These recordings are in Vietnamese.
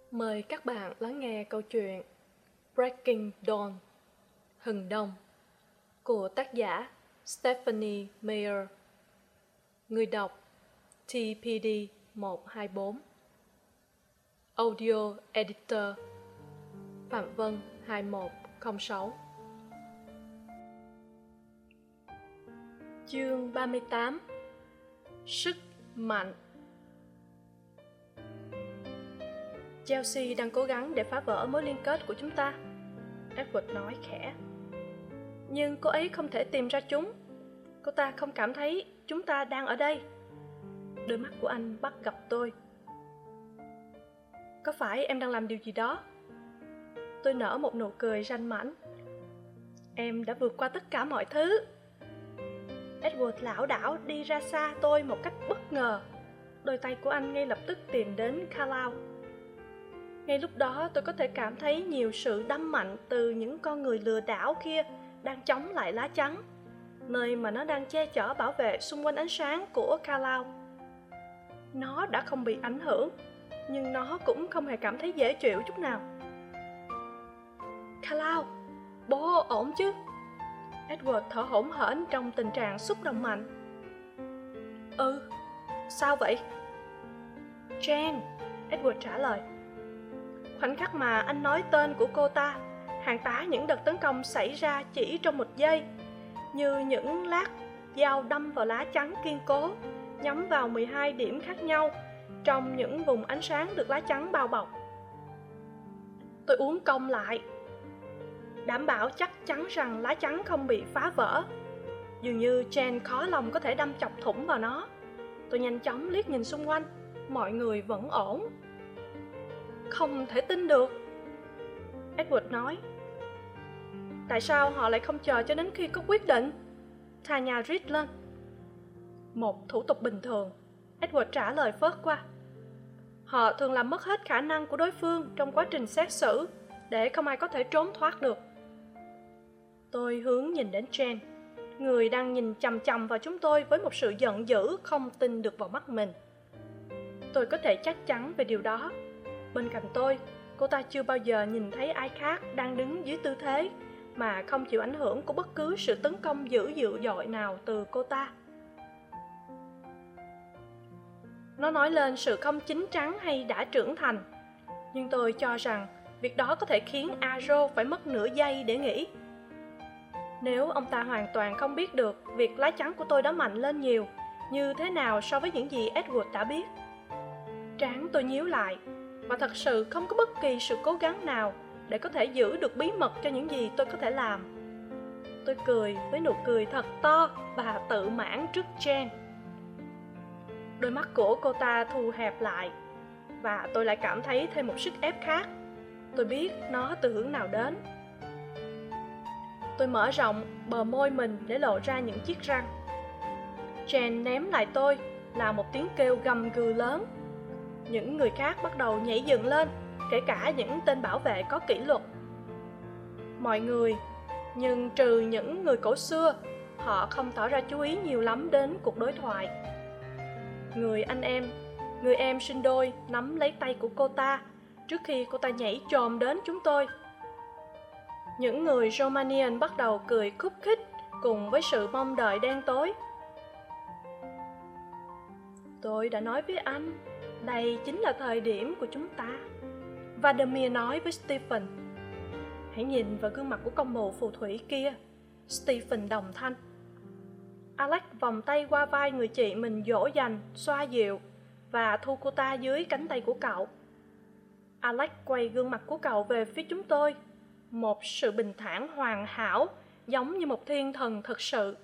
Mời các bạn lắng nghe câu chuyện Breaking Dawn, Hừng Đông của tác giả Stephanie Meyer. Người đọc TPD 124. Audio Editor Phạm Vân 2106. Chương 38. Sức mạnh. Chelsea đang cố gắng để phá vỡ mối liên kết của chúng ta, Edward nói khẽ. Nhưng cô ấy không thể tìm ra chúng. Cô ta không cảm thấy chúng ta đang ở đây. Đôi mắt của anh bắt gặp tôi. Có phải em đang làm điều gì đó? Tôi nở một nụ cười ranh mãnh. Em đã vượt qua tất cả mọi thứ. Edward lảo đảo đi ra xa tôi một cách bất ngờ. Đôi tay của anh ngay lập tức tìm đến Carlisle. Ngay lúc đó tôi có thể cảm thấy nhiều sự đâm mạnh từ những con người lừa đảo kia đang chống lại lá chắn, nơi mà nó đang che chở bảo vệ xung quanh ánh sáng của Carlisle. Nó đã không bị ảnh hưởng, nhưng nó cũng không hề cảm thấy dễ chịu chút nào. Carlisle, bố ổn chứ? Edward thở hổn hển trong tình trạng xúc động mạnh. Sao vậy? Jane, Edward trả lời. Khoảnh khắc mà anh nói tên của cô ta, hàng tá những đợt tấn công xảy ra chỉ trong một giây, như những lát dao đâm vào lá chắn kiên cố, nhắm vào 12 điểm khác nhau trong những vùng ánh sáng được lá chắn bao bọc. Tôi uốn cong lại, đảm bảo chắc chắn rằng lá chắn không bị phá vỡ. Dường như Jane khó lòng có thể đâm chọc thủng vào nó. Tôi nhanh chóng liếc nhìn xung quanh, mọi người vẫn ổn. Không thể tin được, Edward nói. Tại sao họ lại không chờ cho đến khi có quyết định? Tanya rít lên. Một thủ tục bình thường, Edward trả lời phớt qua. Họ thường làm mất hết khả năng của đối phương trong quá trình xét xử, để không ai có thể trốn thoát được. Tôi hướng nhìn đến Jane, người đang nhìn chằm chằm vào chúng tôi với một sự giận dữ không tin được vào mắt mình. Tôi có thể chắc chắn về điều đó. Bên cạnh tôi, cô ta chưa bao giờ nhìn thấy ai khác đang đứng dưới tư thế mà không chịu ảnh hưởng của bất cứ sự tấn công dữ dội nào từ cô ta. Nó nói lên sự không chín chắn hay đã trưởng thành, nhưng tôi cho rằng việc đó có thể khiến Arrow phải mất nửa giây để nghĩ. Nếu ông ta hoàn toàn không biết được việc lá chắn của tôi đã mạnh lên nhiều như thế nào so với những gì Edward đã biết. Trán tôi nhíu lại, và thật sự không có bất kỳ sự cố gắng nào để có thể giữ được bí mật cho những gì tôi có thể làm. Tôi cười với nụ cười thật to và tự mãn trước Jane. Đôi mắt của cô ta thu hẹp lại, và tôi lại cảm thấy thêm một sức ép khác. Tôi biết nó từ hướng nào đến. Tôi mở rộng bờ môi mình để lộ ra những chiếc răng. Jane ném lại tôi là một tiếng kêu gầm gừ lớn. Những người khác bắt đầu nhảy dựng lên, kể cả những tên bảo vệ có kỷ luật. Mọi người, nhưng trừ những người cổ xưa, họ không tỏ ra chú ý nhiều lắm đến cuộc đối thoại. Người em sinh đôi nắm lấy tay của cô ta trước khi cô ta nhảy chồm đến chúng tôi. Những người Romanian bắt đầu cười khúc khích cùng với sự mong đợi đen tối. Tôi đã nói với anh, đây chính là thời điểm của chúng ta, Vladimir nói với Stephen. Hãy nhìn vào gương mặt của con mù phù thủy kia, Stephen đồng thanh. Alex vòng tay qua vai người chị mình dỗ dành, xoa dịu và thu cô ta dưới cánh tay của cậu. Alex quay gương mặt của cậu về phía chúng tôi, một sự bình thản hoàn hảo, giống như một thiên thần thực sự.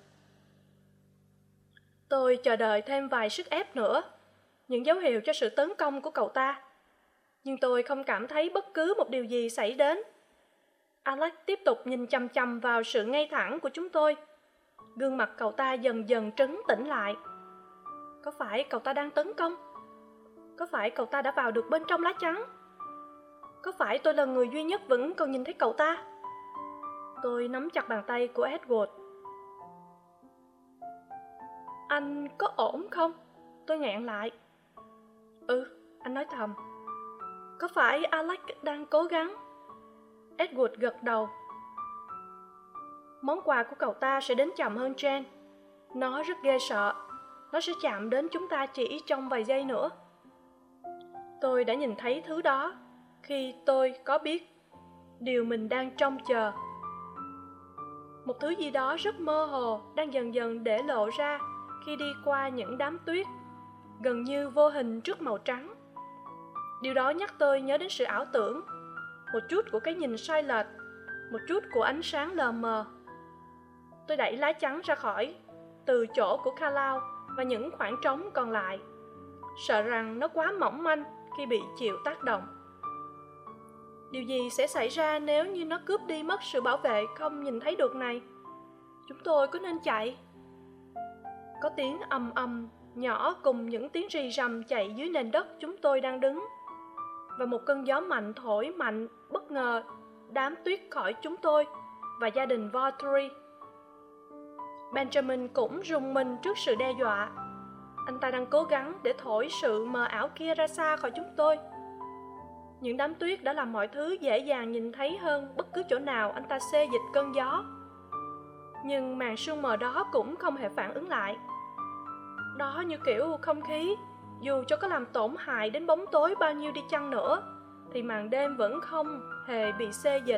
Tôi chờ đợi thêm vài sức ép nữa, những dấu hiệu cho sự tấn công của cậu ta. Nhưng tôi không cảm thấy bất cứ một điều gì xảy đến. Alex tiếp tục nhìn chằm chằm vào sự ngay thẳng của chúng tôi. Gương mặt cậu ta dần dần trấn tĩnh lại. Có phải cậu ta đang tấn công? Có phải cậu ta đã vào được bên trong lá chắn? Có phải tôi là người duy nhất vẫn còn nhìn thấy cậu ta? Tôi nắm chặt bàn tay của Edward. Anh có ổn không? Tôi nghẹn lại. Anh nói thầm. Có phải Alex đang cố gắng? Edward gật đầu. Món quà của cậu ta sẽ đến chậm hơn Jane. Nó rất ghê sợ. Nó sẽ chạm đến chúng ta chỉ trong vài giây nữa. Tôi đã nhìn thấy thứ đó khi tôi có biết điều mình đang trông chờ. Một thứ gì đó rất mơ hồ đang dần dần để lộ ra khi đi qua những đám tuyết, gần như vô hình trước màu trắng. Điều đó nhắc tôi nhớ đến sự ảo tưởng, một chút của cái nhìn sai lệch, một chút của ánh sáng lờ mờ. Tôi đẩy lá chắn ra khỏi từ chỗ của Carlisle và những khoảng trống còn lại, sợ rằng nó quá mỏng manh khi bị chịu tác động. Điều gì sẽ xảy ra nếu như nó cướp đi mất sự bảo vệ không nhìn thấy được này? Chúng tôi có nên chạy? Có tiếng ầm ầm nhỏ cùng những tiếng rì rầm chạy dưới nền đất chúng tôi đang đứng. Và một cơn gió mạnh thổi mạnh bất ngờ đám tuyết khỏi chúng tôi và gia đình Valtteri. Benjamin cũng rùng mình trước sự đe dọa. Anh ta đang cố gắng để thổi sự mờ ảo kia ra xa khỏi chúng tôi. Những đám tuyết đã làm mọi thứ dễ dàng nhìn thấy hơn bất cứ chỗ nào anh ta xê dịch cơn gió. Nhưng màn sương mờ đó cũng không hề phản ứng lại. Đó như kiểu không khí, dù cho có làm tổn hại đến bóng tối bao nhiêu đi chăng nữa, thì màn đêm vẫn không hề bị xê dịch.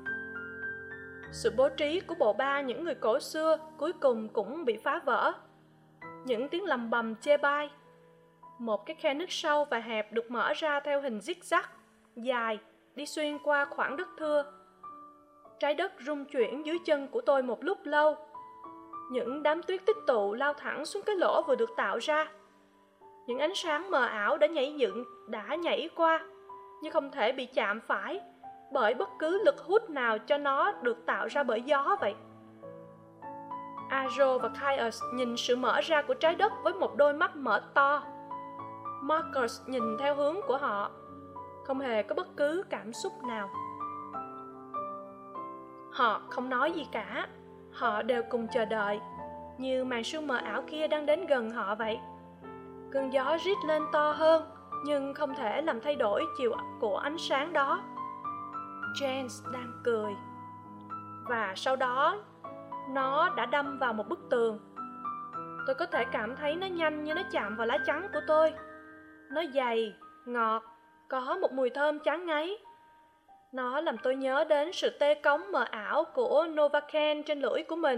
Sự bố trí của bộ ba những người cổ xưa cuối cùng cũng bị phá vỡ. Những tiếng lầm bầm chê bai. Một cái khe nứt sâu và hẹp được mở ra theo hình zigzag dài đi xuyên qua khoảng đất thưa. Trái đất rung chuyển dưới chân của tôi một lúc lâu. Những đám tuyết tích tụ lao thẳng xuống cái lỗ vừa được tạo ra. Những ánh sáng mờ ảo đã nhảy qua, nhưng không thể bị chạm phải bởi bất cứ lực hút nào cho nó được tạo ra bởi gió vậy. Ajo và Caius nhìn sự mở ra của trái đất với một đôi mắt mở to. Marcus nhìn theo hướng của họ, không hề có bất cứ cảm xúc nào. Họ không nói gì cả. Họ đều cùng chờ đợi, như màn sương mờ ảo kia đang đến gần họ vậy. Cơn gió rít lên to hơn, nhưng không thể làm thay đổi chiều của ánh sáng đó. James đang cười. Và sau đó, nó đã đâm vào một bức tường. Tôi có thể cảm thấy nó nhanh như nó chạm vào lá chắn của tôi. Nó dày, ngọt, có một mùi thơm chán ngấy. Nó làm tôi nhớ đến sự tê cống mờ ảo của Novocaine trên lưỡi của mình.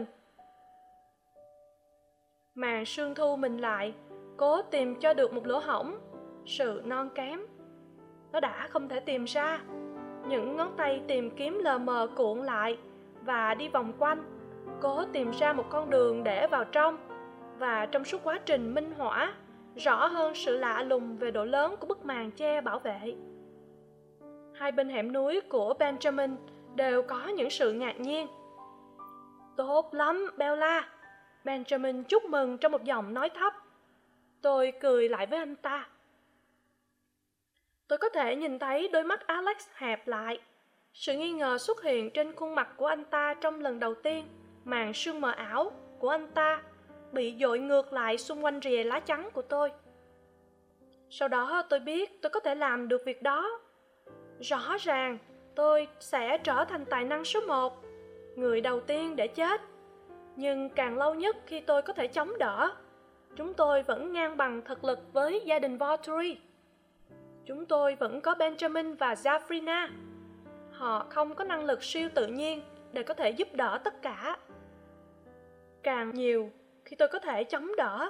Màn sương thu mình lại, cố tìm cho được một lỗ hổng, sự non kém. Nó đã không thể tìm ra. Những ngón tay tìm kiếm lờ mờ cuộn lại và đi vòng quanh, cố tìm ra một con đường để vào trong. Và trong suốt quá trình minh họa, rõ hơn sự lạ lùng về độ lớn của bức màn che bảo vệ. Hai bên hẻm núi của Benjamin đều có những sự ngạc nhiên. Tốt lắm, Bella. Benjamin chúc mừng trong một giọng nói thấp. Tôi cười lại với anh ta. Tôi có thể nhìn thấy đôi mắt Alex hẹp lại. Sự nghi ngờ xuất hiện trên khuôn mặt của anh ta trong lần đầu tiên. Màn sương mờ ảo của anh ta bị dội ngược lại xung quanh rìa lá chắn của tôi. Sau đó tôi biết tôi có thể làm được việc đó. Rõ ràng tôi sẽ trở thành tài năng số 1, người đầu tiên để chết. Nhưng càng lâu nhất khi tôi có thể chống đỡ, chúng tôi vẫn ngang bằng thực lực với gia đình Valtteri. Chúng tôi vẫn có Benjamin và Zafrina. Họ không có năng lực siêu tự nhiên để có thể giúp đỡ tất cả. Càng nhiều khi tôi có thể chống đỡ.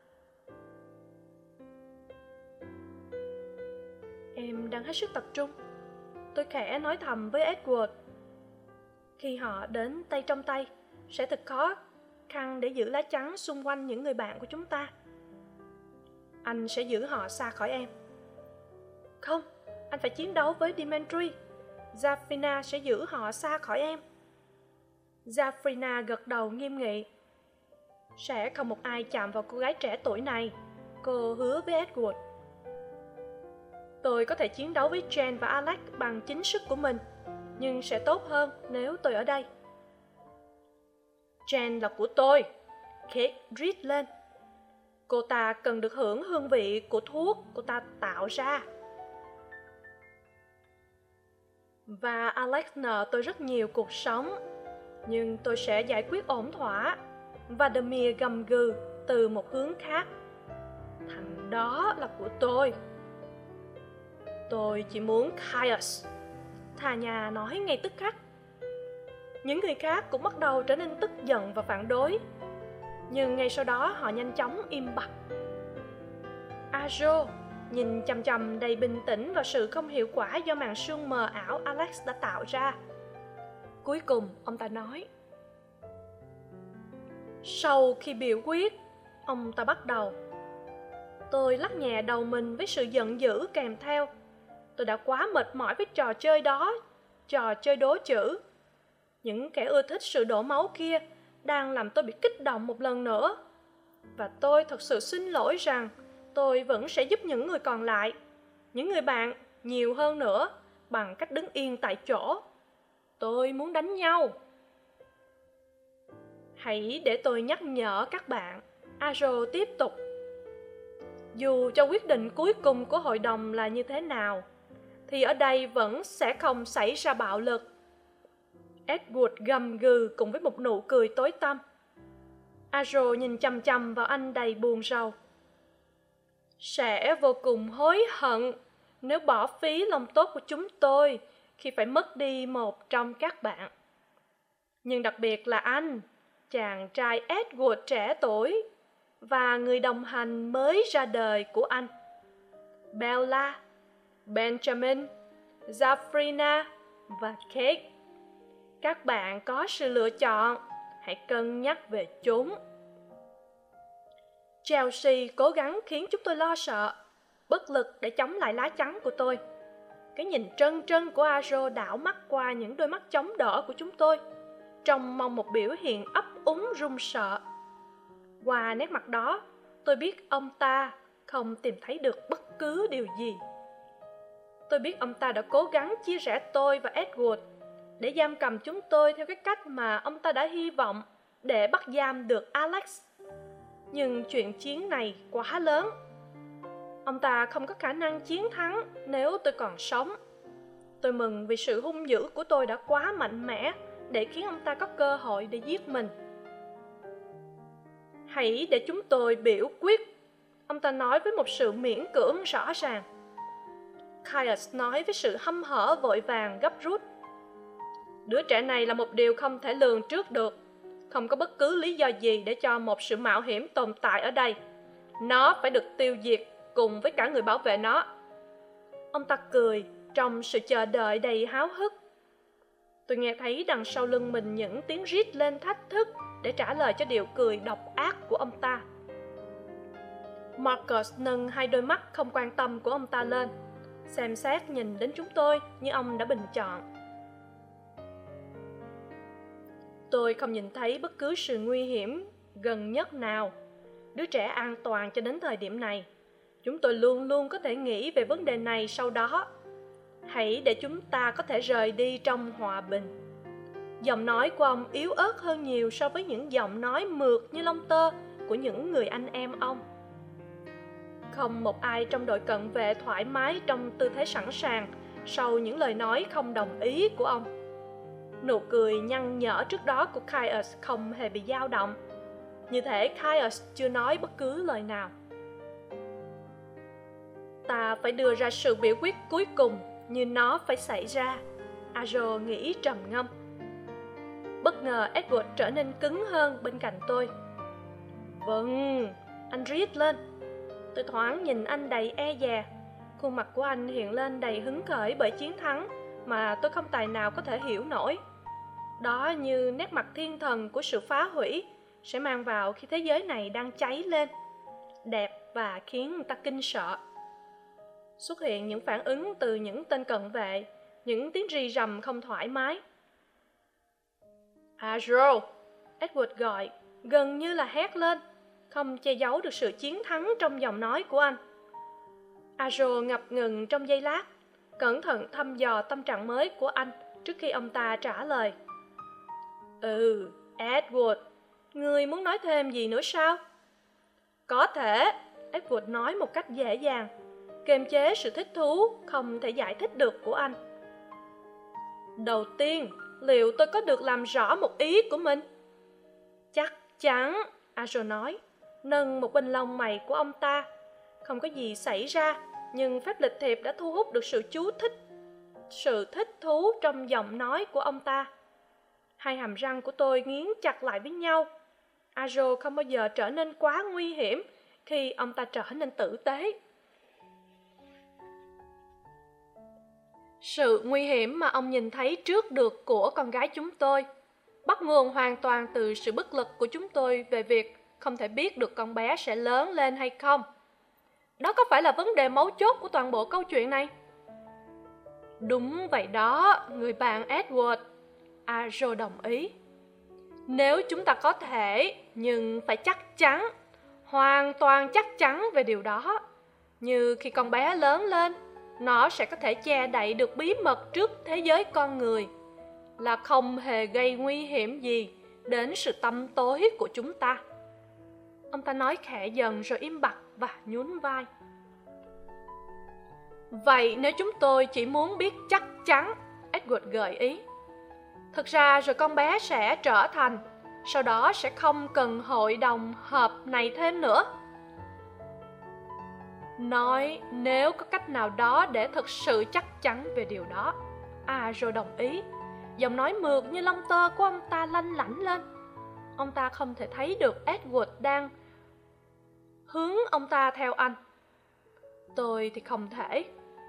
Em đang hết sức tập trung. Tôi khẽ nói thầm với Edward. Khi họ đến tay trong tay, sẽ thật khó khăn để giữ lá chắn xung quanh những người bạn của chúng ta. Anh sẽ giữ họ xa khỏi em. Không, anh phải chiến đấu với Dimitri. Zafrina sẽ giữ họ xa khỏi em. Zafrina gật đầu nghiêm nghị. Sẽ không một ai chạm vào cô gái trẻ tuổi này, cô hứa với Edward. Tôi có thể chiến đấu với Jane và Alex bằng chính sức của mình, nhưng sẽ tốt hơn nếu tôi ở đây. Jane là của tôi, Kate rít lên. Cô ta cần được hưởng hương vị của thuốc cô ta tạo ra. Và Alex nợ tôi rất nhiều cuộc sống. Nhưng tôi sẽ giải quyết ổn thỏa. Vladimir gầm gừ từ một hướng khác. Thằng đó là của tôi. Tôi chỉ muốn Caius, Tanya nói ngay tức khắc. Những người khác cũng bắt đầu trở nên tức giận và phản đối. Nhưng ngay sau đó họ nhanh chóng im bặt. Ajo nhìn chằm chằm đầy bình tĩnh vào sự không hiệu quả do màn sương mờ ảo Alex đã tạo ra. Cuối cùng ông ta nói: Sau khi biểu quyết, ông ta bắt đầu. Tôi lắc nhẹ đầu mình với sự giận dữ kèm theo. Tôi đã quá mệt mỏi với trò chơi đó, trò chơi đố chữ. Những kẻ ưa thích sự đổ máu kia đang làm tôi bị kích động một lần nữa. Và tôi thật sự xin lỗi rằng tôi vẫn sẽ giúp những người còn lại, những người bạn nhiều hơn nữa, bằng cách đứng yên tại chỗ. Tôi muốn đánh nhau. Hãy để tôi nhắc nhở các bạn, Ajo tiếp tục. Dù cho quyết định cuối cùng của hội đồng là như thế nào, thì ở đây vẫn sẽ không xảy ra bạo lực. Edward gầm gừ cùng với một nụ cười tối tăm. Ajo nhìn chằm chằm vào anh đầy buồn rầu. Sẽ vô cùng hối hận nếu bỏ phí lòng tốt của chúng tôi khi phải mất đi một trong các bạn. Nhưng đặc biệt là anh, chàng trai Edward trẻ tuổi, và người đồng hành mới ra đời của anh, Bella, Benjamin, Zafrina và Kate. Các bạn có sự lựa chọn, hãy cân nhắc về chúng. Chelsea cố gắng khiến chúng tôi lo sợ, bất lực để chống lại lá chắn của tôi. Cái nhìn trân trân của Ajo đảo mắt qua những đôi mắt chống đỡ của chúng tôi, trông mong một biểu hiện ấp úng run sợ. Qua nét mặt đó, tôi biết ông ta không tìm thấy được bất cứ điều gì. Tôi biết ông ta đã cố gắng chia rẽ tôi và Edward để giam cầm chúng tôi theo cái cách mà ông ta đã hy vọng để bắt giam được Alex. Nhưng chuyện chiến này quá lớn. Ông ta không có khả năng chiến thắng nếu tôi còn sống. Tôi mừng vì sự hung dữ của tôi đã quá mạnh mẽ để khiến ông ta có cơ hội để giết mình. Hãy để chúng tôi biểu quyết, ông ta nói với một sự miễn cưỡng rõ ràng. Caius nói với sự hăm hở vội vàng gấp rút. Đứa trẻ này là một điều không thể lường trước được. Không có bất cứ lý do gì để cho một sự mạo hiểm tồn tại ở đây. Nó phải được tiêu diệt cùng với cả người bảo vệ nó. Ông ta cười trong sự chờ đợi đầy háo hức. Tôi nghe thấy đằng sau lưng mình những tiếng rít lên thách thức để trả lời cho điệu cười độc ác của ông ta. Marcus nâng hai đôi mắt không quan tâm của ông ta lên, xem xét nhìn đến chúng tôi như ông đã bình chọn. Tôi không nhìn thấy bất cứ sự nguy hiểm gần nhất nào. Đứa trẻ an toàn cho đến thời điểm này. Chúng tôi luôn luôn có thể nghĩ về vấn đề này sau đó. Hãy để chúng ta có thể rời đi trong hòa bình. Giọng nói của ông yếu ớt hơn nhiều so với những giọng nói mượt như lông tơ của những người anh em ông. Không một ai trong đội cận vệ thoải mái trong tư thế sẵn sàng sau những lời nói không đồng ý của ông. Nụ cười nhăn nhở trước đó của Caius không hề bị dao động, như thể Caius chưa nói bất cứ lời nào. Ta phải đưa ra sự biểu quyết cuối cùng như nó phải xảy ra, Ajo nghĩ trầm ngâm. Bất ngờ Edward trở nên cứng hơn bên cạnh tôi. Vâng, anh rít lên. Tôi thoáng nhìn anh đầy e dè. Khuôn mặt của anh hiện lên đầy hứng khởi bởi chiến thắng mà tôi không tài nào có thể hiểu nổi. Đó như nét mặt thiên thần của sự phá hủy sẽ mang vào khi thế giới này đang cháy lên, đẹp và khiến người ta kinh sợ. Xuất hiện những phản ứng từ những tên cận vệ, những tiếng rì rầm không thoải mái. Ajo, Edward gọi, gần như là hét lên, không che giấu được sự chiến thắng trong giọng nói của anh. Ajo ngập ngừng trong giây lát, cẩn thận thăm dò tâm trạng mới của anh trước khi ông ta trả lời. Edward, ngươi muốn nói thêm gì nữa sao? Có thể, Edward nói một cách dễ dàng, kiềm chế sự thích thú không thể giải thích được của anh. Đầu tiên, liệu tôi có được làm rõ một ý của mình? Chắc chắn, Ajo nói, nâng một bên lông mày của ông ta. Không có gì xảy ra, nhưng phép lịch thiệp đã thu hút được sự thích thú trong giọng nói của ông ta. Hai hàm răng của tôi nghiến chặt lại với nhau. Ajo không bao giờ trở nên quá nguy hiểm khi ông ta trở nên tử tế. Sự nguy hiểm mà ông nhìn thấy trước được của con gái chúng tôi bắt nguồn hoàn toàn từ sự bất lực của chúng tôi về việc không thể biết được con bé sẽ lớn lên hay không. Đó có phải là vấn đề mấu chốt của toàn bộ câu chuyện này? Đúng vậy đó, người bạn Edward, Ajo đồng ý. Nếu chúng ta có thể, nhưng phải chắc chắn, hoàn toàn chắc chắn về điều đó. Như khi con bé lớn lên, nó sẽ có thể che đậy được bí mật trước thế giới con người, là không hề gây nguy hiểm gì đến sự tăm tối của chúng ta. Ông ta nói khẽ dần rồi im bặt và nhún vai. Vậy nếu chúng tôi chỉ muốn biết chắc chắn, Edward gợi ý. Thực ra rồi con bé sẽ trở thành, sau đó sẽ không cần hội đồng họp này thêm nữa. Nói nếu có cách nào đó để thực sự chắc chắn về điều đó. Rồi đồng ý. Giọng nói mượt như lông tơ của ông ta lanh lảnh lên. Ông ta không thể thấy được Edward đang hướng ông ta theo anh. Tôi thì không thể.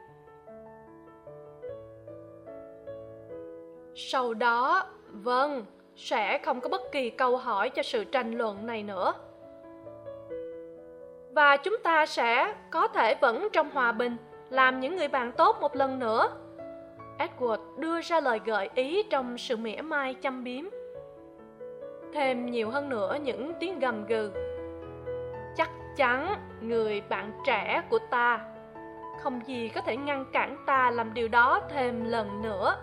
Sau đó, vâng, sẽ không có bất kỳ câu hỏi cho sự tranh luận này nữa. Và chúng ta sẽ có thể vẫn trong hòa bình làm những người bạn tốt một lần nữa. Edward đưa ra lời gợi ý trong sự mỉa mai châm biếm. Thêm nhiều hơn nữa những tiếng gầm gừ. Chắc chắn người bạn trẻ của ta, không gì có thể ngăn cản ta làm điều đó thêm lần nữa.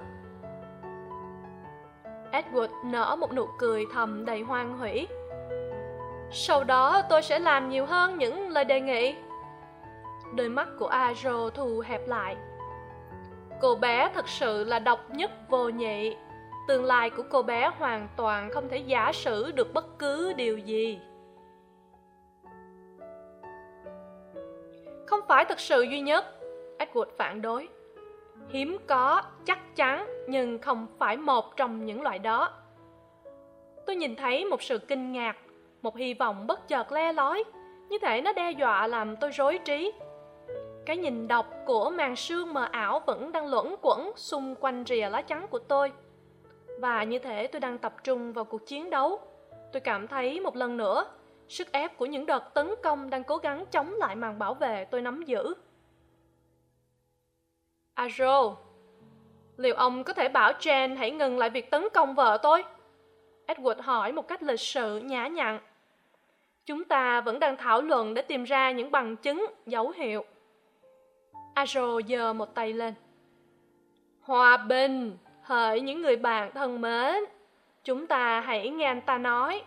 Edward nở một nụ cười thầm đầy hoan hỷ. Sau đó tôi sẽ làm nhiều hơn những lời đề nghị. Đôi mắt của Ajo thu hẹp lại. Cô bé thật sự là độc nhất vô nhị. Tương lai của cô bé hoàn toàn không thể giả sử được bất cứ điều gì. Không phải thật sự duy nhất, Edward phản đối. Hiếm có, chắc chắn, nhưng không phải một trong những loại đó. Tôi nhìn thấy một sự kinh ngạc, một hy vọng bất chợt le lói, như thể nó đe dọa làm tôi rối trí. Cái nhìn độc của màn sương mờ ảo vẫn đang luẩn quẩn xung quanh rìa lá chắn của tôi. Và như thể tôi đang tập trung vào cuộc chiến đấu. Tôi cảm thấy một lần nữa sức ép của những đợt tấn công đang cố gắng chống lại màn bảo vệ tôi nắm giữ. Ajo, liệu ông có thể bảo Jen hãy ngừng lại việc tấn công vợ tôi? Edward hỏi một cách lịch sự nhã nhặn. Chúng ta vẫn đang thảo luận để tìm ra những bằng chứng, dấu hiệu. Ajo giơ một tay lên. Hòa bình, hỡi những người bạn thân mến, chúng ta hãy nghe anh ta nói.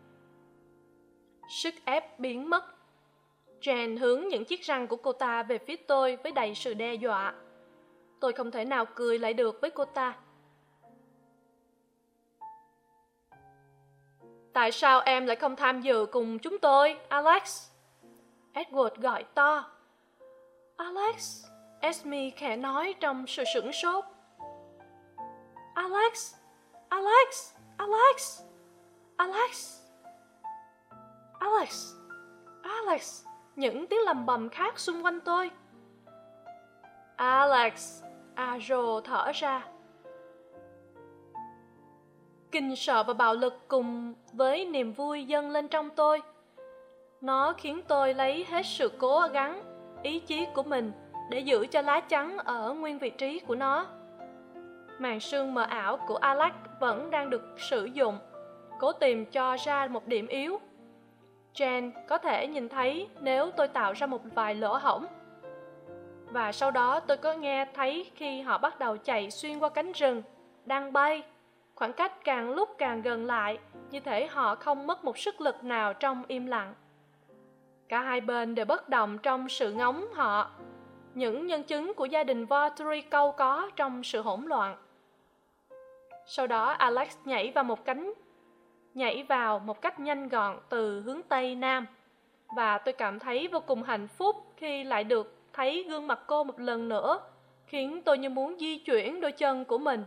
Sức ép biến mất. Jen hướng những chiếc răng của cô ta về phía tôi với đầy sự đe dọa. Tôi không thể nào cười lại được với cô ta. Tại sao em lại không tham dự cùng chúng tôi, Alex? Edward gọi to. Alex, Esme khẽ nói trong sự sửng sốt. Alex, Alex, Alex, Alex, Alex, Alex. Những tiếng lầm bầm khác xung quanh tôi. Alex, Ajo thở ra. Kinh sợ và bạo lực cùng với niềm vui dâng lên trong tôi. Nó khiến tôi lấy hết sự cố gắng, ý chí của mình để giữ cho lá chắn ở nguyên vị trí của nó. Màn sương mờ ảo của Alex vẫn đang được sử dụng, cố tìm cho ra một điểm yếu. Jen có thể nhìn thấy nếu tôi tạo ra một vài lỗ hổng. Và sau đó tôi có nghe thấy khi họ bắt đầu chạy xuyên qua cánh rừng, đang bay. Khoảng cách càng lúc càng gần lại, như thể họ không mất một sức lực nào trong im lặng. Cả hai bên đều bất động trong sự ngóng họ, những nhân chứng của gia đình Valtteri câu có trong sự hỗn loạn. Sau đó Alex nhảy vào một cách nhanh gọn từ hướng Tây Nam. Và tôi cảm thấy vô cùng hạnh phúc khi lại được thấy gương mặt cô một lần nữa, khiến tôi như muốn di chuyển đôi chân của mình.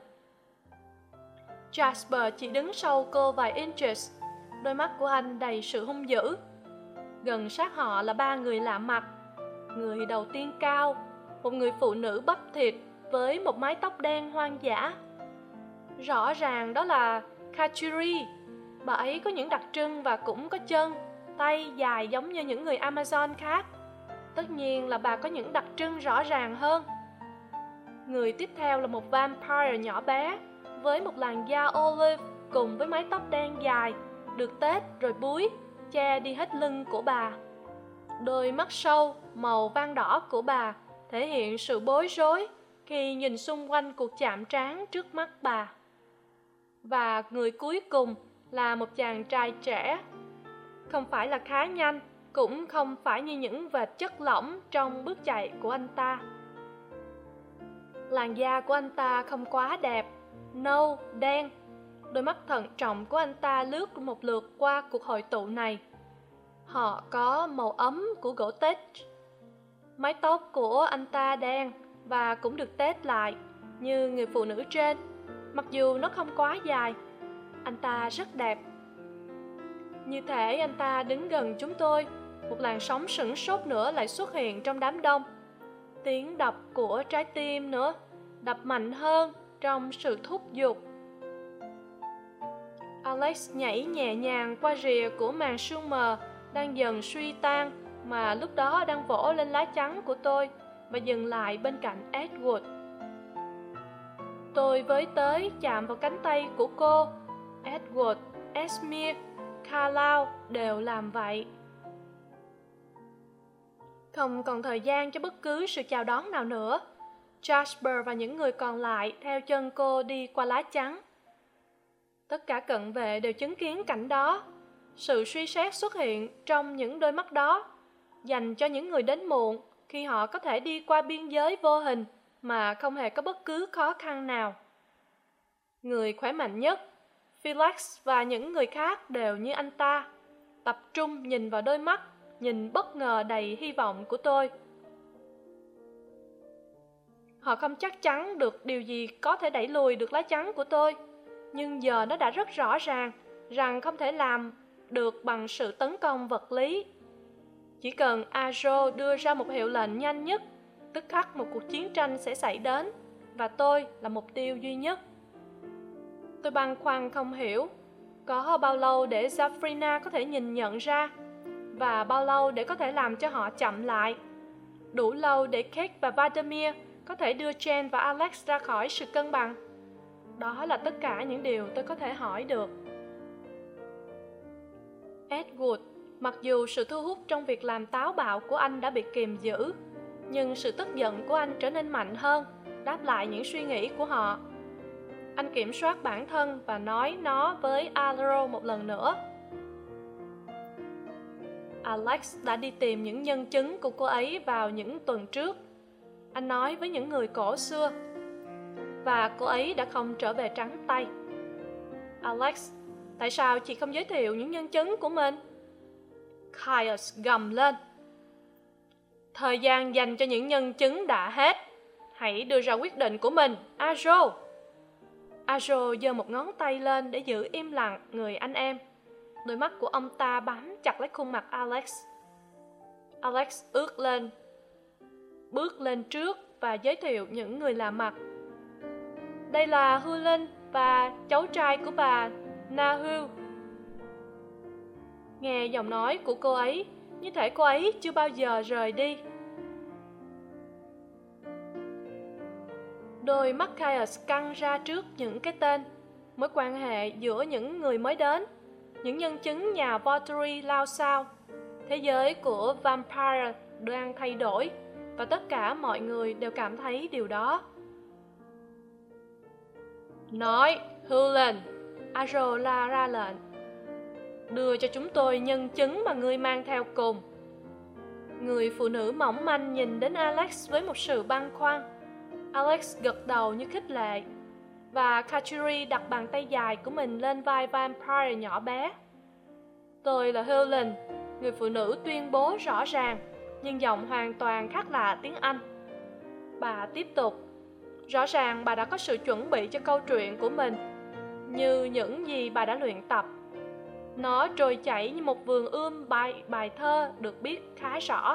Jasper chỉ đứng sau cô vài inches, đôi mắt của anh đầy sự hung dữ. Gần sát họ là 3 người lạ mặt. Người đầu tiên cao, một người phụ nữ bắp thịt với một mái tóc đen hoang dã. Rõ ràng đó là Katuri. Bà ấy có những đặc trưng và cũng có chân, tay dài giống như những người Amazon khác. Tất nhiên là bà có những đặc trưng rõ ràng hơn. Người tiếp theo là một vampire nhỏ bé với một làn da olive cùng với mái tóc đen dài, được tết rồi búi, che đi hết lưng của bà. Đôi mắt sâu màu vang đỏ của bà thể hiện sự bối rối khi nhìn xung quanh cuộc chạm trán trước mắt bà. Và người cuối cùng là một chàng trai trẻ. Không phải là khá nhanh, cũng không phải như những vệt chất lỏng trong bước chạy của anh ta. Làn da của anh ta không quá đẹp, nâu, đen. Đôi mắt thận trọng của anh ta lướt một lượt qua cuộc hội tụ này. Họ có màu ấm của gỗ tết. Mái tóc của anh ta đen và cũng được tết lại như người phụ nữ trên, mặc dù nó không quá dài. Anh ta rất đẹp. Như thể anh ta đứng gần chúng tôi, một làn sóng sửng sốt nữa lại xuất hiện trong đám đông. Tiếng đập của trái tim nữa, đập mạnh hơn trong sự thúc giục. Alex nhảy nhẹ nhàng qua rìa của màn sương mờ đang dần suy tan mà lúc đó đang vỗ lên lá chắn của tôi và dừng lại bên cạnh Edward. Tôi với tới chạm vào cánh tay của cô. Edward, Esmere, Carlisle đều làm vậy. Không còn thời gian cho bất cứ sự chào đón nào nữa. Jasper và những người còn lại theo chân cô đi qua lá chắn. Tất cả cận vệ đều chứng kiến cảnh đó. Sự suy xét xuất hiện trong những đôi mắt đó, dành cho những người đến muộn khi họ có thể đi qua biên giới vô hình mà không hề có bất cứ khó khăn nào. Người khỏe mạnh nhất, Felix và những người khác đều như anh ta, tập trung nhìn vào đôi mắt, nhìn bất ngờ đầy hy vọng của tôi. Họ không chắc chắn được điều gì có thể đẩy lùi được lá chắn của tôi, nhưng giờ nó đã rất rõ ràng rằng không thể làm được bằng sự tấn công vật lý. Chỉ cần Ajo đưa ra một hiệu lệnh nhanh nhất, tức khắc một cuộc chiến tranh sẽ xảy đến, và tôi là mục tiêu duy nhất. Tôi băn khoăn không hiểu, có bao lâu để Zafrina có thể nhìn nhận ra, và bao lâu để có thể làm cho họ chậm lại. Đủ lâu để Kate và Vladimir có thể đưa Jen và Alex ra khỏi sự cân bằng. Đó là tất cả những điều tôi có thể hỏi được. Edward, mặc dù sự thu hút trong việc làm táo bạo của anh đã bị kiềm giữ, nhưng sự tức giận của anh trở nên mạnh hơn, đáp lại những suy nghĩ của họ. Anh kiểm soát bản thân và nói nó với Alro một lần nữa. Alex đã đi tìm những nhân chứng của cô ấy vào những tuần trước. Anh nói với những người cổ xưa. Và cô ấy đã không trở về trắng tay. Alex, tại sao chị không giới thiệu những nhân chứng của mình? Caius gầm lên. Thời gian dành cho những nhân chứng đã hết. Hãy đưa ra quyết định của mình, Ajo. Ajo giơ một ngón tay lên để giữ im lặng người anh em. Đôi mắt của ông ta bám chặt lấy khuôn mặt Alex. Alex bước lên trước và giới thiệu những người lạ mặt. Đây là Helen và cháu trai của bà Nahu. Nghe giọng nói của cô ấy, như thể cô ấy chưa bao giờ rời đi. Đôi mắt Caius căng ra trước những cái tên, mối quan hệ giữa những người mới đến, những nhân chứng nhà Volturi lao xao. Thế giới của Vampire đang thay đổi, và tất cả mọi người đều cảm thấy điều đó. Nói, Helen, Ajo la ra lệnh. Đưa cho chúng tôi nhân chứng mà ngươi mang theo cùng. Người phụ nữ mỏng manh nhìn đến Alex với một sự băn khoăn. Alex gật đầu như khích lệ. và Kateri đặt bàn tay dài của mình lên vai Vampire nhỏ bé. Tôi là Helen, người phụ nữ tuyên bố rõ ràng, nhưng giọng hoàn toàn khác lạ tiếng Anh. Bà tiếp tục. Rõ ràng bà đã có sự chuẩn bị cho câu chuyện của mình, như những gì bà đã luyện tập. Nó trôi chảy như một vườn ươm bài thơ được biết khá rõ.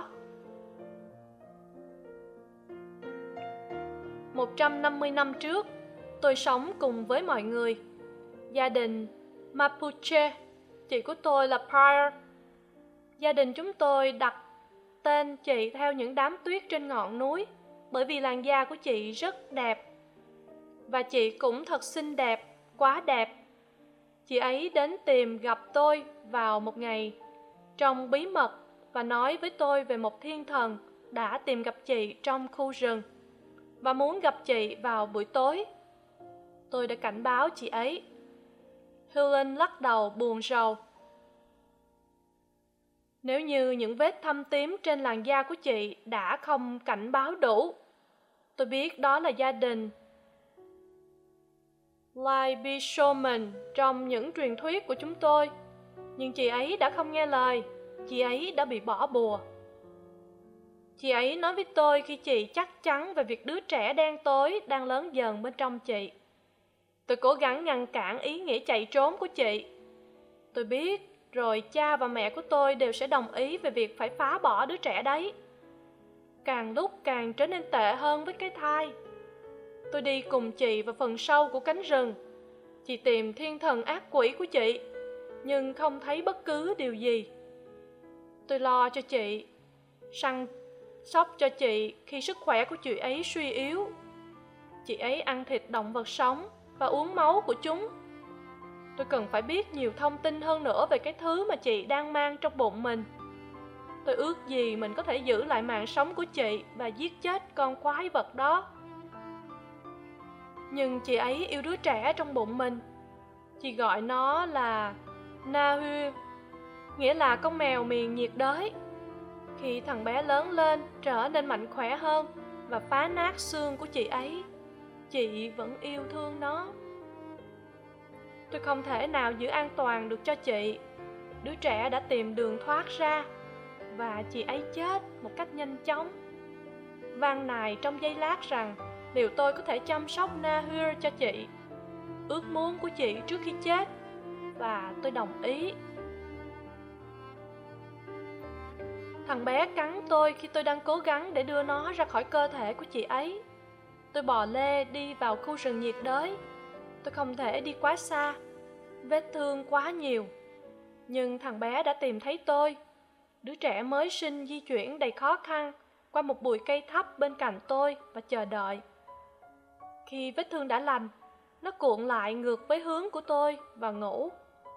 150 năm trước, tôi sống cùng với mọi người. Gia đình Mapuche, chị của tôi là Pyre. Gia đình chúng tôi đặt tên chị theo những đám tuyết trên ngọn núi, bởi vì làn da của chị rất đẹp. Và chị cũng thật xinh đẹp, quá đẹp. Chị ấy đến tìm gặp tôi vào một ngày trong bí mật và nói với tôi về một thiên thần đã tìm gặp chị trong khu rừng và muốn gặp chị vào buổi tối. Tôi đã cảnh báo chị ấy. Helen lắc đầu buồn rầu. Nếu như những vết thâm tím trên làn da của chị đã không cảnh báo đủ. Tôi biết đó là gia đình Libishomen trong những truyền thuyết của chúng tôi. Nhưng chị ấy đã không nghe lời. Chị ấy đã bị bỏ bùa. Chị ấy nói với tôi khi chị chắc chắn về việc đứa trẻ đen tối đang lớn dần bên trong chị. Tôi cố gắng ngăn cản ý nghĩ chạy trốn của chị. Tôi biết rồi cha và mẹ của tôi đều sẽ đồng ý về việc phải phá bỏ đứa trẻ đấy. Càng lúc càng trở nên tệ hơn với cái thai. Tôi đi cùng chị vào phần sâu của cánh rừng. Chị tìm thiên thần ác quỷ của chị, nhưng không thấy bất cứ điều gì. Tôi lo cho chị, săn sóc cho chị khi sức khỏe của chị ấy suy yếu. Chị ấy ăn thịt động vật sống và uống máu của chúng. Tôi cần phải biết nhiều thông tin hơn nữa về cái thứ mà chị đang mang trong bụng mình. Tôi ước gì mình có thể giữ lại mạng sống của chị và giết chết con quái vật đó. Nhưng chị ấy yêu đứa trẻ trong bụng mình. Chị gọi nó là Nahu, nghĩa là con mèo miền nhiệt đới. Khi thằng bé lớn lên, trở nên mạnh khỏe hơn và phá nát xương của chị ấy, chị vẫn yêu thương nó. Tôi không thể nào giữ an toàn được cho chị. Đứa trẻ đã tìm đường thoát ra và chị ấy chết một cách nhanh chóng. Van nài trong giây lát rằng liệu tôi có thể chăm sóc Nahur cho chị, ước muốn của chị trước khi chết, và tôi đồng ý. Thằng bé cắn tôi khi tôi đang cố gắng để đưa nó ra khỏi cơ thể của chị ấy. Tôi bò lê đi vào khu rừng nhiệt đới. Tôi không thể đi quá xa, vết thương quá nhiều. Nhưng thằng bé đã tìm thấy tôi. Đứa trẻ mới sinh di chuyển đầy khó khăn qua một bụi cây thấp bên cạnh tôi và chờ đợi. Khi vết thương đã lành, nó cuộn lại ngược với hướng của tôi và ngủ.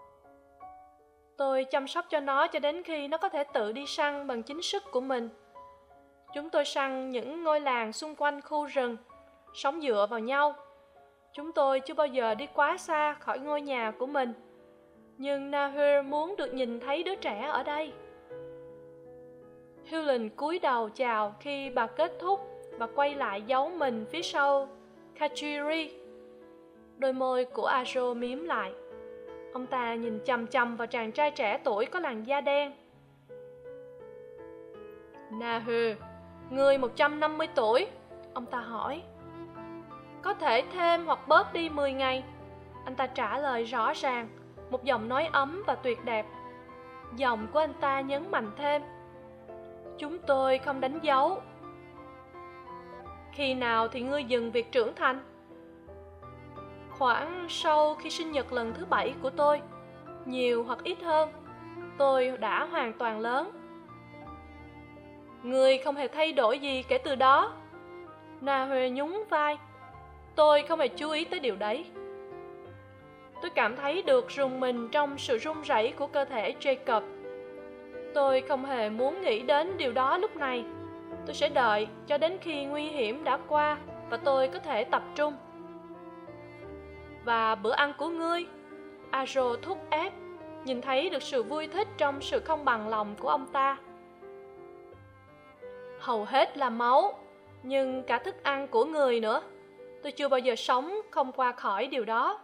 Tôi chăm sóc cho nó cho đến khi nó có thể tự đi săn bằng chính sức của mình. Chúng tôi săn những ngôi làng xung quanh khu rừng, sống dựa vào nhau. Chúng tôi chưa bao giờ đi quá xa khỏi ngôi nhà của mình. Nhưng Nahur muốn được nhìn thấy đứa trẻ ở đây. Helen cúi đầu chào khi bà kết thúc và quay lại giấu mình phía sau Kateri. Đôi môi của Ajo mím lại. Ông ta nhìn chằm chằm vào chàng trai trẻ tuổi có làn da đen. Nahur, người 150 tuổi, ông ta hỏi. Có thể thêm hoặc bớt đi 10 ngày. Anh ta trả lời rõ ràng, một giọng nói ấm và tuyệt đẹp. Giọng của anh ta nhấn mạnh thêm. Chúng tôi không đánh dấu. Khi nào thì ngươi dừng việc trưởng thành? Khoảng sau khi sinh nhật lần thứ 7 của tôi, nhiều hoặc ít hơn, tôi đã hoàn toàn lớn. Ngươi không hề thay đổi gì kể từ đó. Nahue nhún vai. Tôi không hề chú ý tới điều đấy. Tôi cảm thấy được rùng mình trong sự run rẩy của cơ thể Jacob. Tôi không hề muốn nghĩ đến điều đó lúc này. Tôi sẽ đợi cho đến khi nguy hiểm đã qua và tôi có thể tập trung. Và bữa ăn của ngươi? Ajo thúc ép, nhìn thấy được sự vui thích trong sự không bằng lòng của ông ta. Hầu hết là máu, nhưng cả thức ăn của người nữa. Tôi chưa bao giờ sống không qua khỏi điều đó.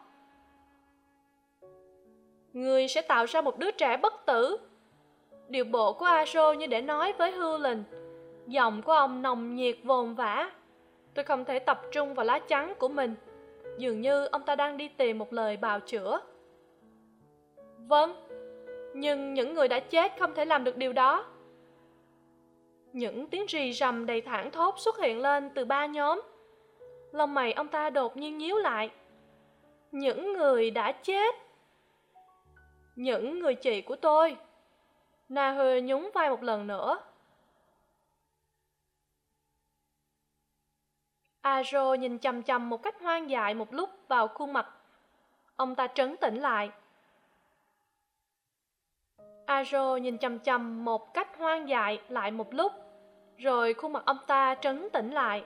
Ngươi sẽ tạo ra một đứa trẻ bất tử. Điệu bộ của Aro như để nói với Hewlin. Giọng của ông nồng nhiệt vồn vã. Tôi không thể tập trung vào lá chắn của mình. Dường như ông ta đang đi tìm một lời bào chữa. Vâng, nhưng những người đã chết không thể làm được điều đó. Những tiếng rì rầm đầy thảng thốt xuất hiện lên từ ba nhóm. Lông mày ông ta đột nhiên nhíu lại. Những người đã chết. Những người chị của tôi. Nahue nhún vai một lần nữa. Aro nhìn chằm chằm một cách hoang dại một lúc vào khuôn mặt. Ông ta trấn tĩnh lại. Aro nhìn chằm chằm một cách hoang dại lại một lúc, rồi khuôn mặt ông ta trấn tĩnh lại.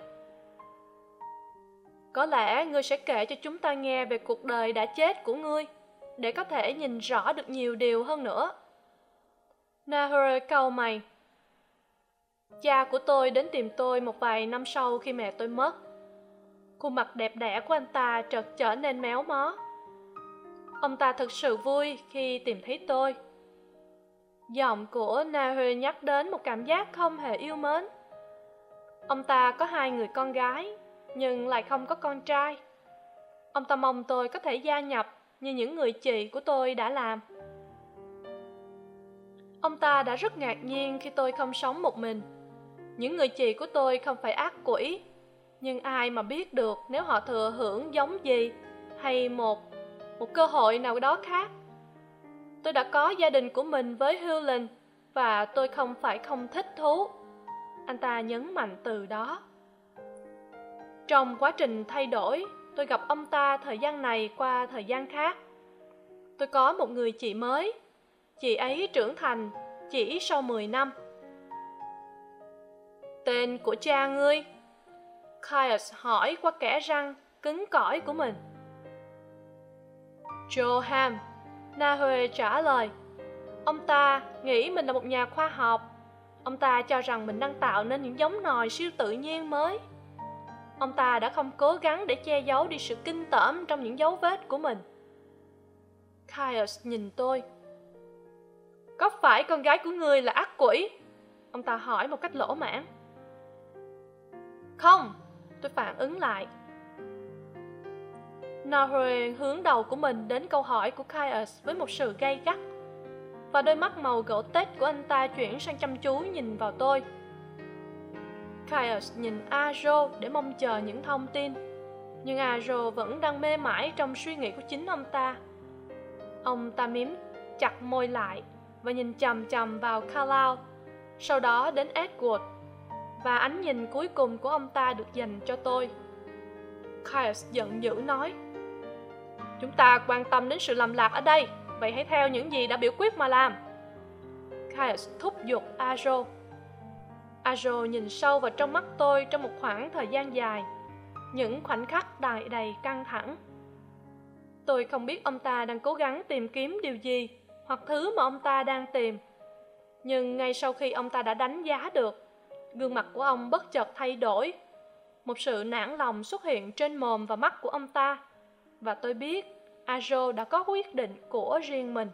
Có lẽ ngươi sẽ kể cho chúng ta nghe về cuộc đời đã chết của ngươi, để có thể nhìn rõ được nhiều điều hơn nữa. Nahue cau mày. Cha của tôi đến tìm tôi một vài năm sau khi mẹ tôi mất. Khuôn mặt đẹp đẽ của anh ta chợt trở nên méo mó. Ông ta thực sự vui khi tìm thấy tôi. Giọng của Nahue nhắc đến một cảm giác không hề yêu mến. Ông ta có 2 người con gái, nhưng lại không có con trai. Ông ta mong tôi có thể gia nhập như những người chị của tôi đã làm. Ông ta đã rất ngạc nhiên khi tôi không sống một mình. Những người chị của tôi không phải ác quỷ, nhưng ai mà biết được nếu họ thừa hưởng giống gì hay một cơ hội nào đó khác. Tôi đã có gia đình của mình với Hewlin và tôi không phải không thích thú. Anh ta nhấn mạnh từ đó. Trong quá trình thay đổi, tôi gặp ông ta thời gian này qua thời gian khác. Tôi có một người chị mới. Chị ấy trưởng thành chỉ sau 10 năm. Tên của cha ngươi? Caius hỏi qua kẽ răng cứng cỏi của mình. Johan, Nahue trả lời. Ông ta nghĩ mình là một nhà khoa học. Ông ta cho rằng mình đang tạo nên những giống nòi siêu tự nhiên mới. Ông ta đã không cố gắng để che giấu đi sự kinh tởm trong những dấu vết của mình. Caius nhìn tôi. Có phải con gái của ngươi là ác quỷ? Ông ta hỏi một cách lỗ mãng. Không, tôi phản ứng lại. Nahue hướng đầu của mình đến câu hỏi của Caius với một sự gay gắt, và đôi mắt màu gỗ tết của anh ta chuyển sang chăm chú nhìn vào tôi. Caius nhìn Aro để mong chờ những thông tin, nhưng Aro vẫn đang mê mải trong suy nghĩ của chính ông ta. Ông ta mím chặt môi lại và nhìn chằm chằm vào Carlisle, sau đó đến Edward, và ánh nhìn cuối cùng của ông ta được dành cho tôi. Caius giận dữ nói. Chúng ta quan tâm đến sự lầm lạc ở đây, vậy hãy theo những gì đã biểu quyết mà làm. Caius thúc giục Aro. Aro nhìn sâu vào trong mắt tôi trong một khoảng thời gian dài, những khoảnh khắc đầy căng thẳng. Tôi không biết ông ta đang cố gắng tìm kiếm điều gì hoặc thứ mà ông ta đang tìm. Nhưng ngay sau khi ông ta đã đánh giá được, gương mặt của ông bất chợt thay đổi. Một sự nản lòng xuất hiện trên mồm và mắt của ông ta, và tôi biết Aro đã có quyết định của riêng mình.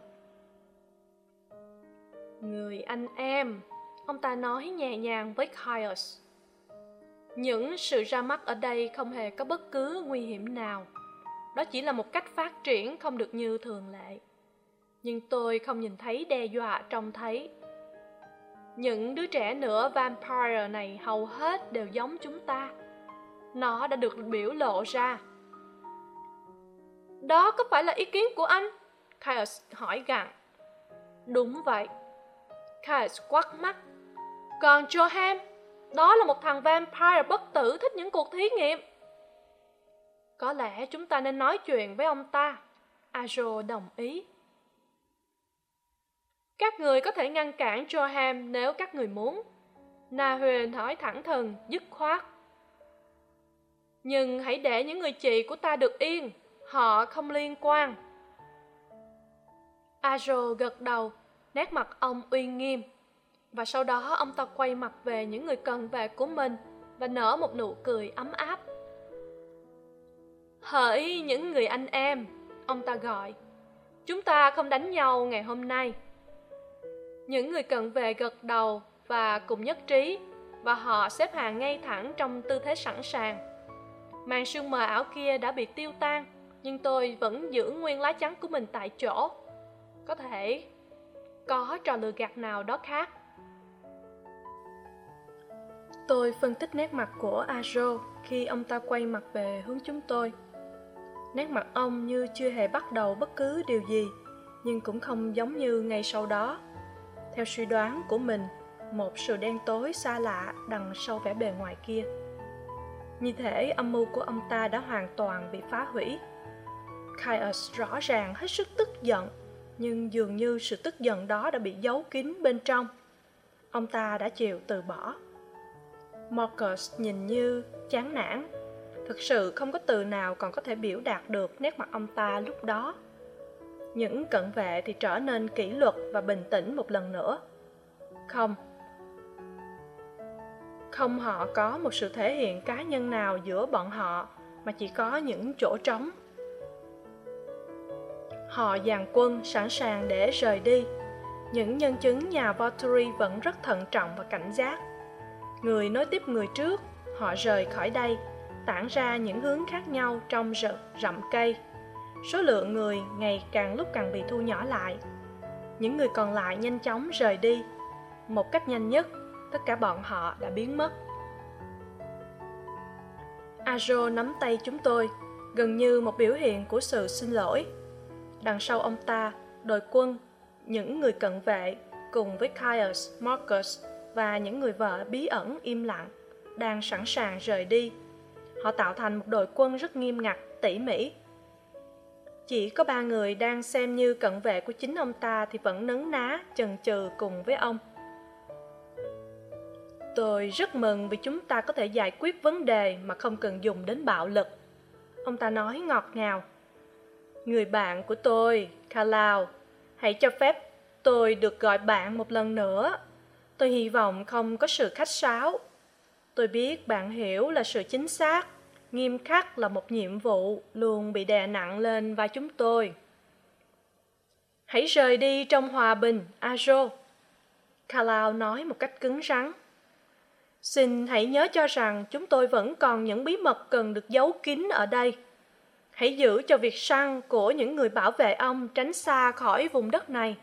Người anh em, ông ta nói nhẹ nhàng với Caius. Những sự ra mắt ở đây không hề có bất cứ nguy hiểm nào. Đó chỉ là một cách phát triển không được như thường lệ. Nhưng tôi không nhìn thấy đe dọa trông thấy. Những đứa trẻ nửa vampire này hầu hết đều giống chúng ta. Nó đã được biểu lộ ra. Đó có phải là ý kiến của anh? Caius hỏi gặng. Đúng vậy. Caius quắt mắt. Còn Johan, đó là một thằng vampire bất tử thích những cuộc thí nghiệm. Có lẽ chúng ta nên nói chuyện với ông ta. Aro đồng ý. Các người có thể ngăn cản Johan nếu các người muốn. Nahue nói thẳng thừng, dứt khoát. Nhưng hãy để những người chị của ta được yên. Họ không liên quan. Aro gật đầu, nét mặt ông uy nghiêm. Và sau đó ông ta quay mặt về những người cận vệ của mình và nở một nụ cười ấm áp. Hỡi những người anh em, ông ta gọi, chúng ta không đánh nhau ngày hôm nay. Những người cận vệ gật đầu và cùng nhất trí, và họ xếp hàng ngay thẳng trong tư thế sẵn sàng. Màn sương mờ ảo kia đã bị tiêu tan, nhưng tôi vẫn giữ nguyên lá chắn của mình tại chỗ. Có thể có trò lừa gạt nào đó khác. Tôi phân tích nét mặt của Ajo khi ông ta quay mặt về hướng chúng tôi. Nét mặt ông như chưa hề bắt đầu bất cứ điều gì, nhưng cũng không giống như ngay sau đó. Theo suy đoán của mình, một sự đen tối xa lạ đằng sau vẻ bề ngoài kia. Như thể âm mưu của ông ta đã hoàn toàn bị phá hủy. Caius rõ ràng hết sức tức giận, nhưng dường như sự tức giận đó đã bị giấu kín bên trong. Ông ta đã chịu từ bỏ. Marcus nhìn như chán nản. Thực sự không có từ nào còn có thể biểu đạt được nét mặt ông ta lúc đó. Những cận vệ thì trở nên kỷ luật và bình tĩnh một lần nữa. Không, họ có một sự thể hiện cá nhân nào giữa bọn họ, mà chỉ có những chỗ trống. Họ dàn quân sẵn sàng để rời đi. Những nhân chứng nhà Valtteri vẫn rất thận trọng và cảnh giác. Người nối tiếp người trước, họ rời khỏi đây, tản ra những hướng khác nhau trong rậm cây. Số lượng người ngày càng lúc càng bị thu nhỏ lại. Những người còn lại nhanh chóng rời đi. Một cách nhanh nhất, tất cả bọn họ đã biến mất. Ajo nắm tay chúng tôi, gần như một biểu hiện của sự xin lỗi. Đằng sau ông ta, đội quân, những người cận vệ, cùng với Caius, Marcus và những người vợ bí ẩn im lặng, đang sẵn sàng rời đi. Họ tạo thành một đội quân rất nghiêm ngặt, tỉ mỉ. Chỉ có 3 người đang xem như cận vệ của chính ông ta thì vẫn nấn ná, chần chừ cùng với ông. Tôi rất mừng vì chúng ta có thể giải quyết vấn đề mà không cần dùng đến bạo lực. Ông ta nói ngọt ngào. Người bạn của tôi, Carlisle, hãy cho phép tôi được gọi bạn một lần nữa. Tôi hy vọng không có sự khách sáo. Tôi biết bạn hiểu là sự chính xác, nghiêm khắc là một nhiệm vụ luôn bị đè nặng lên vai chúng tôi. Hãy rời đi trong hòa bình, Ajo. Carlisle nói một cách cứng rắn. Xin hãy nhớ cho rằng chúng tôi vẫn còn những bí mật cần được giấu kín ở đây. Hãy giữ cho việc săn của những người bảo vệ ông tránh xa khỏi vùng đất này.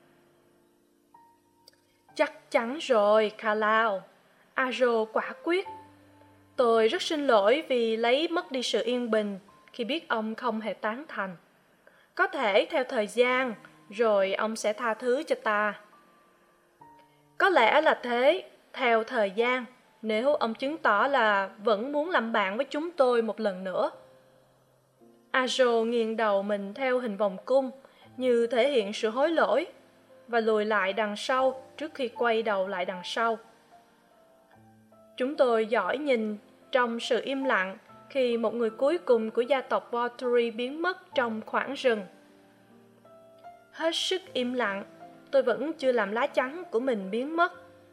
Chắc chắn rồi, Carlisle. Ajo quả quyết. Tôi rất xin lỗi vì lấy mất đi sự yên bình khi biết ông không hề tán thành. Có thể theo thời gian, rồi ông sẽ tha thứ cho ta. Có lẽ là thế, theo thời gian, nếu ông chứng tỏ là vẫn muốn làm bạn với chúng tôi một lần nữa. Ajo nghiêng đầu mình theo hình vòng cung, như thể hiện sự hối lỗi, và lùi lại đằng sau trước khi quay đầu lại đằng sau. Chúng tôi dõi nhìn trong sự im lặng khi một người cuối cùng của gia tộc Valtteri biến mất trong khoảng rừng. Hết sức im lặng, tôi vẫn chưa làm lá chắn của mình biến mất.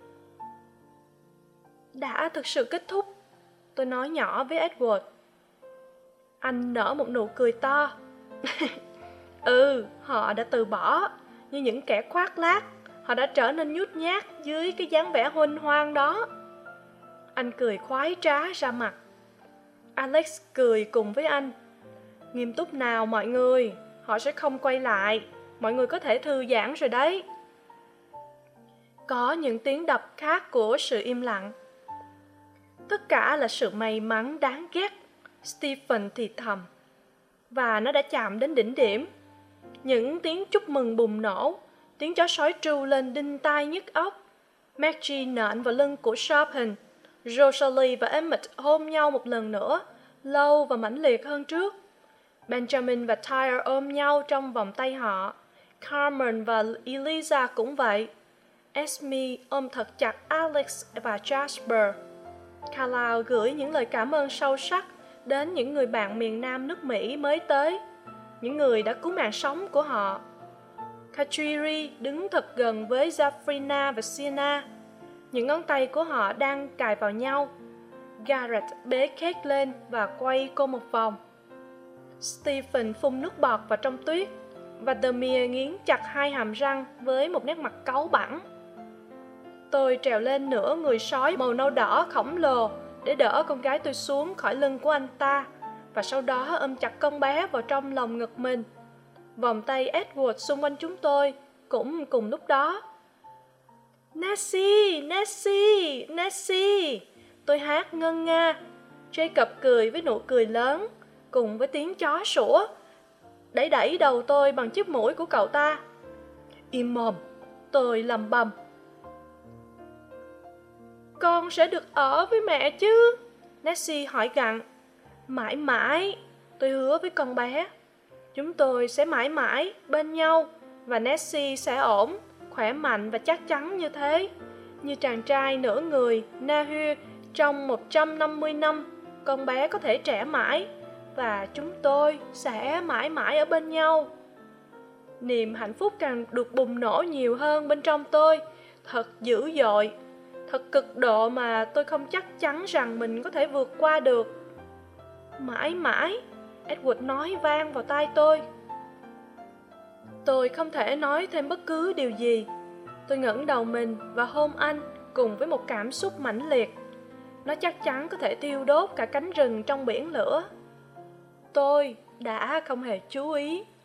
Đã thực sự kết thúc, tôi nói nhỏ với Edward. Anh nở một nụ cười to. Họ đã từ bỏ, như những kẻ khoác lác. Họ đã trở nên nhút nhát dưới cái dáng vẻ huênh hoang đó. Anh cười khoái trá ra mặt. Alex cười cùng với anh. Nghiêm túc nào mọi người, họ sẽ không quay lại. Mọi người có thể thư giãn rồi đấy. Có những tiếng đập khác của sự im lặng. Tất cả là sự may mắn đáng ghét, Stephen thì thầm. Và nó đã chạm đến đỉnh điểm. Những tiếng chúc mừng bùng nổ, tiếng chó sói tru lên đinh tai nhức óc. Maggie nện vào lưng của Sharpen. Rosalie và Emmett ôm nhau một lần nữa, lâu và mãnh liệt hơn trước. Benjamin và Tyre ôm nhau trong vòng tay họ. Carmen và Eliza cũng vậy. Esme ôm thật chặt Alex và Jasper. Carlisle gửi những lời cảm ơn sâu sắc đến những người bạn miền Nam nước Mỹ mới tới, những người đã cứu mạng sống của họ. Kateri đứng thật gần với Zafrina và Sienna. Những ngón tay của họ đang cài vào nhau. Garrett bế Kate lên và quay cô một vòng. Stephen phun nước bọt vào trong tuyết, và Demir nghiến chặt hai hàm răng với một nét mặt cáu bẳn. Tôi trèo lên nửa người sói màu nâu đỏ khổng lồ để đỡ con gái tôi xuống khỏi lưng của anh ta, và sau đó ôm chặt con bé vào trong lòng ngực mình. Vòng tay Edward xung quanh chúng tôi cũng cùng lúc đó. Nessie, Nessie, Nessie, tôi hát ngân nga. Jacob cười với nụ cười lớn, cùng với tiếng chó sủa, đẩy đẩy đầu tôi bằng chiếc mũi của cậu ta. Im mồm, tôi lầm bầm. Con sẽ được ở với mẹ chứ? Nessie hỏi gặng. Mãi mãi, tôi hứa với con bé. Chúng tôi sẽ mãi mãi bên nhau, và Nessie sẽ ổn, khỏe mạnh và chắc chắn như thế. Như chàng trai nửa người Nahue trong 150 năm, con bé có thể trẻ mãi, và chúng tôi sẽ mãi mãi ở bên nhau. Niềm hạnh phúc càng được bùng nổ nhiều hơn bên trong tôi, thật dữ dội, thật cực độ mà tôi không chắc chắn rằng mình có thể vượt qua được. Mãi mãi, Edward nói vang vào tai tôi. Tôi không thể nói thêm bất cứ điều gì. Tôi ngẩng đầu mình và hôn anh cùng với một cảm xúc mãnh liệt. Nó chắc chắn có thể thiêu đốt cả cánh rừng trong biển lửa. Tôi đã không hề chú ý